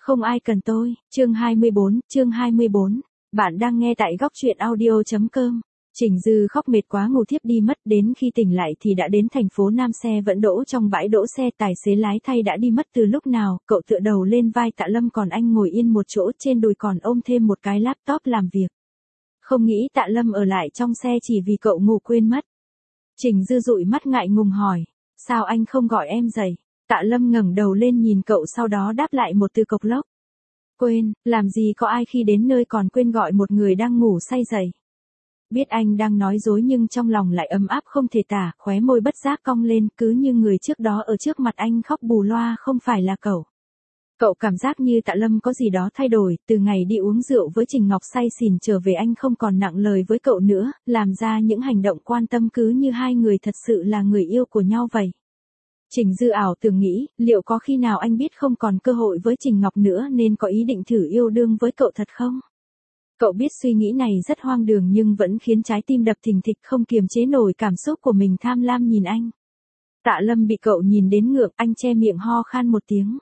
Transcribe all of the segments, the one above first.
Không ai cần tôi, chương 24, bạn đang nghe tại góc truyện audio.com. Trình Dư khóc mệt quá ngủ thiếp đi mất, đến khi tỉnh lại thì đã đến thành phố Nam, xe vẫn đỗ trong bãi đỗ xe, tài xế lái thay đã đi mất từ lúc nào, cậu tựa đầu lên vai Tạ Lâm còn anh ngồi yên một chỗ, trên đùi còn ôm thêm một cái laptop làm việc. Không nghĩ Tạ Lâm ở lại trong xe chỉ vì cậu ngủ quên mất. Trình Dư dụi mắt ngại ngùng hỏi, sao anh không gọi em dậy? Tạ Lâm ngẩng đầu lên nhìn cậu, sau đó đáp lại một từ cộc lốc. Quên, làm gì có ai khi đến nơi còn quên gọi một người đang ngủ say dậy. Biết anh đang nói dối nhưng trong lòng lại ấm áp không thể tả, khóe môi bất giác cong lên, cứ như người trước đó ở trước mặt anh khóc bù loa không phải là cậu. Cậu cảm giác như Tạ Lâm có gì đó thay đổi, từ ngày đi uống rượu với Trình Ngọc say xỉn trở về anh không còn nặng lời với cậu nữa, làm ra những hành động quan tâm cứ như hai người thật sự là người yêu của nhau vậy. Trình Dư ảo tưởng nghĩ, liệu có khi nào anh biết không còn cơ hội với Trình Ngọc nữa nên có ý định thử yêu đương với cậu thật không? Cậu biết suy nghĩ này rất hoang đường nhưng vẫn khiến trái tim đập thình thịch, không kiềm chế nổi cảm xúc của mình, tham lam nhìn anh. Tạ Lâm bị cậu nhìn đến ngượng, anh che miệng ho khan một tiếng.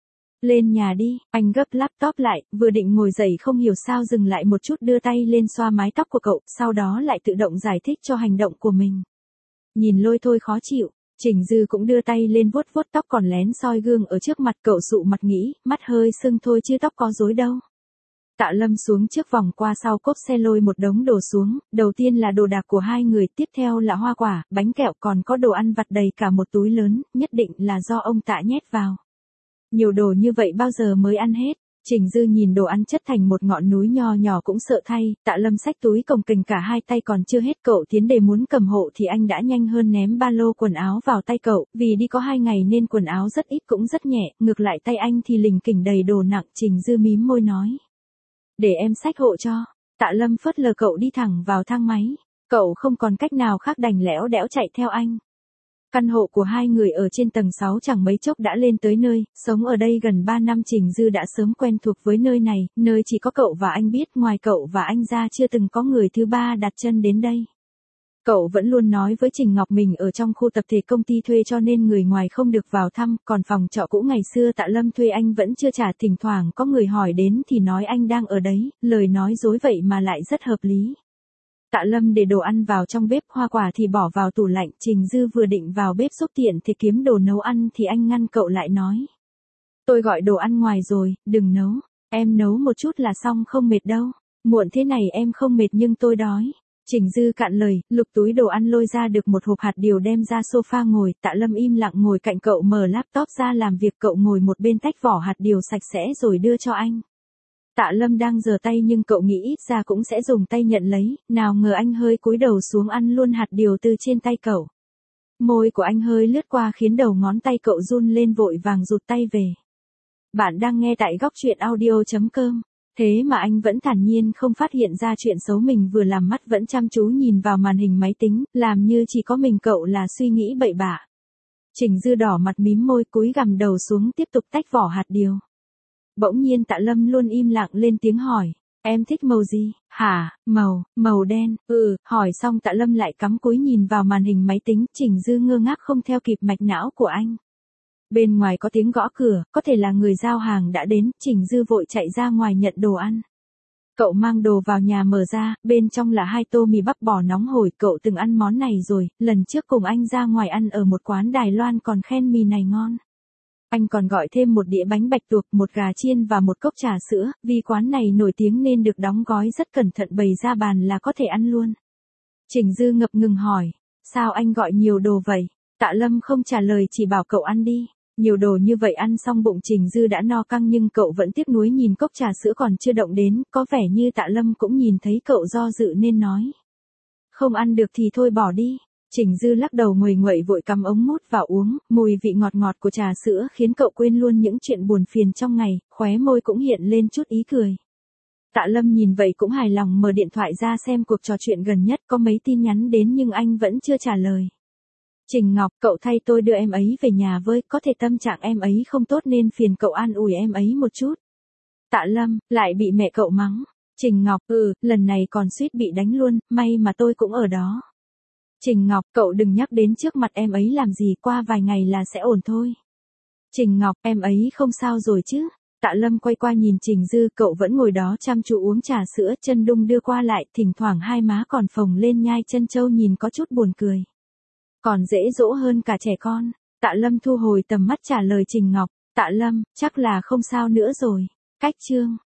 Lên nhà đi, anh gấp laptop lại, vừa định ngồi dậy không hiểu sao dừng lại một chút, đưa tay lên xoa mái tóc của cậu, sau đó lại tự động giải thích cho hành động của mình. Nhìn lôi thôi khó chịu. Trình Dư cũng đưa tay lên vuốt vuốt tóc còn lén soi gương ở trước mặt cậu, sụ mặt nghĩ, mắt hơi sưng thôi chứ tóc có rối đâu. Tạ Lâm xuống trước vòng qua sau cốp xe lôi một đống đồ xuống, đầu tiên là đồ đạc của hai người, tiếp theo là hoa quả, bánh kẹo, còn có đồ ăn vặt đầy cả một túi lớn, nhất định là do ông Tạ nhét vào. Nhiều đồ như vậy bao giờ mới ăn hết. Trình Dư nhìn đồ ăn chất thành một ngọn núi nho nhỏ cũng sợ thay, Tạ Lâm xách túi cồng kềnh cả hai tay còn chưa hết, cậu tiến để muốn cầm hộ thì anh đã nhanh hơn ném ba lô quần áo vào tay cậu, vì đi có 2 ngày nên quần áo rất ít cũng rất nhẹ, ngược lại tay anh thì lình kình đầy đồ nặng. Trình Dư mím môi nói, để em xách hộ cho. Tạ Lâm phớt lờ cậu đi thẳng vào thang máy, cậu không còn cách nào khác đành lẽo đẽo chạy theo anh. Căn hộ của hai người ở trên tầng 6 chẳng mấy chốc đã lên tới nơi, sống ở đây gần 3 năm Trình Dư đã sớm quen thuộc với nơi này, nơi chỉ có cậu và anh biết, ngoài cậu và anh ra chưa từng có người thứ ba đặt chân đến đây. Cậu vẫn luôn nói với Trình Ngọc mình ở trong khu tập thể công ty thuê cho nên người ngoài không được vào thăm, còn phòng trọ cũ ngày xưa Tạ Lâm thuê anh vẫn chưa trả, thỉnh thoảng có người hỏi đến thì nói anh đang ở đấy, lời nói dối vậy mà lại rất hợp lý. Tạ Lâm để đồ ăn vào trong bếp, hoa quả thì bỏ vào tủ lạnh. Trình Dư vừa định vào bếp giúp tiện thì kiếm đồ nấu ăn thì anh ngăn cậu lại nói. Tôi gọi đồ ăn ngoài rồi, đừng nấu, em nấu một chút là xong, không mệt đâu, muộn thế này em không mệt nhưng tôi đói. Trình Dư cạn lời, lục túi đồ ăn lôi ra được một hộp hạt điều đem ra sofa ngồi, Tạ Lâm im lặng ngồi cạnh cậu mở laptop ra làm việc, cậu ngồi một bên tách vỏ hạt điều sạch sẽ rồi đưa cho anh. Tạ Lâm đang giở tay nhưng cậu nghĩ ít ra cũng sẽ dùng tay nhận lấy, nào ngờ anh hơi cúi đầu xuống ăn luôn hạt điều từ trên tay cậu. Môi của anh hơi lướt qua khiến đầu ngón tay cậu run lên, vội vàng rụt tay về. Bạn đang nghe tại góc truyện audio.com. Thế mà anh vẫn thản nhiên không phát hiện ra chuyện xấu mình vừa làm, mắt vẫn chăm chú nhìn vào màn hình máy tính, làm như chỉ có mình cậu là suy nghĩ bậy bạ. Trình Dư đỏ mặt mím môi, cúi gằm đầu xuống tiếp tục tách vỏ hạt điều. Bỗng nhiên Tạ Lâm luôn im lặng lên tiếng hỏi, em thích màu gì? Hả, màu đen, hỏi xong Tạ Lâm lại cắm cúi nhìn vào màn hình máy tính. Trình Dư ngơ ngác không theo kịp mạch não của anh. Bên ngoài có tiếng gõ cửa, có thể là người giao hàng đã đến. Trình Dư vội chạy ra ngoài nhận đồ ăn. Cậu mang đồ vào nhà mở ra, bên trong là 2 tô mì bắp bò nóng hổi, cậu từng ăn món này rồi, lần trước cùng anh ra ngoài ăn ở một quán Đài Loan còn khen mì này ngon. Anh còn gọi thêm một đĩa bánh bạch tuộc, một gà chiên và một cốc trà sữa, vì quán này nổi tiếng nên được đóng gói rất cẩn thận, bày ra bàn là có thể ăn luôn. Trình Dư ngập ngừng hỏi, sao anh gọi nhiều đồ vậy? Tạ Lâm không trả lời, chỉ bảo cậu ăn đi. Nhiều đồ như vậy ăn xong bụng Trình Dư đã no căng nhưng cậu vẫn tiếc nuối nhìn cốc trà sữa còn chưa động đến, có vẻ như Tạ Lâm cũng nhìn thấy cậu do dự nên nói. Không ăn được thì thôi bỏ đi. Trình Dư lắc đầu nguầy nguậy vội cắm ống mút vào uống, mùi vị ngọt ngọt của trà sữa khiến cậu quên luôn những chuyện buồn phiền trong ngày, khóe môi cũng hiện lên chút ý cười. Tạ Lâm nhìn vậy cũng hài lòng, mở điện thoại ra xem cuộc trò chuyện gần nhất, có mấy tin nhắn đến nhưng anh vẫn chưa trả lời. Trình Ngọc, cậu thay tôi đưa em ấy về nhà với, có thể tâm trạng em ấy không tốt nên phiền cậu an ủi em ấy một chút. Tạ Lâm, lại bị mẹ cậu mắng. Trình Ngọc, lần này còn suýt bị đánh luôn, may mà tôi cũng ở đó. Trình Ngọc, cậu đừng nhắc đến trước mặt em ấy làm gì, qua vài ngày là sẽ ổn thôi. Trình Ngọc, em ấy không sao rồi chứ? Tạ Lâm quay qua nhìn Trình Dư, cậu vẫn ngồi đó chăm chú uống trà sữa, chân đung đưa qua lại, thỉnh thoảng hai má còn phồng lên nhai chân trâu nhìn có chút buồn cười. Còn dễ dỗ hơn cả trẻ con. Tạ Lâm thu hồi tầm mắt trả lời Trình Ngọc, Tạ Lâm, chắc là không sao nữa rồi. Cách chương.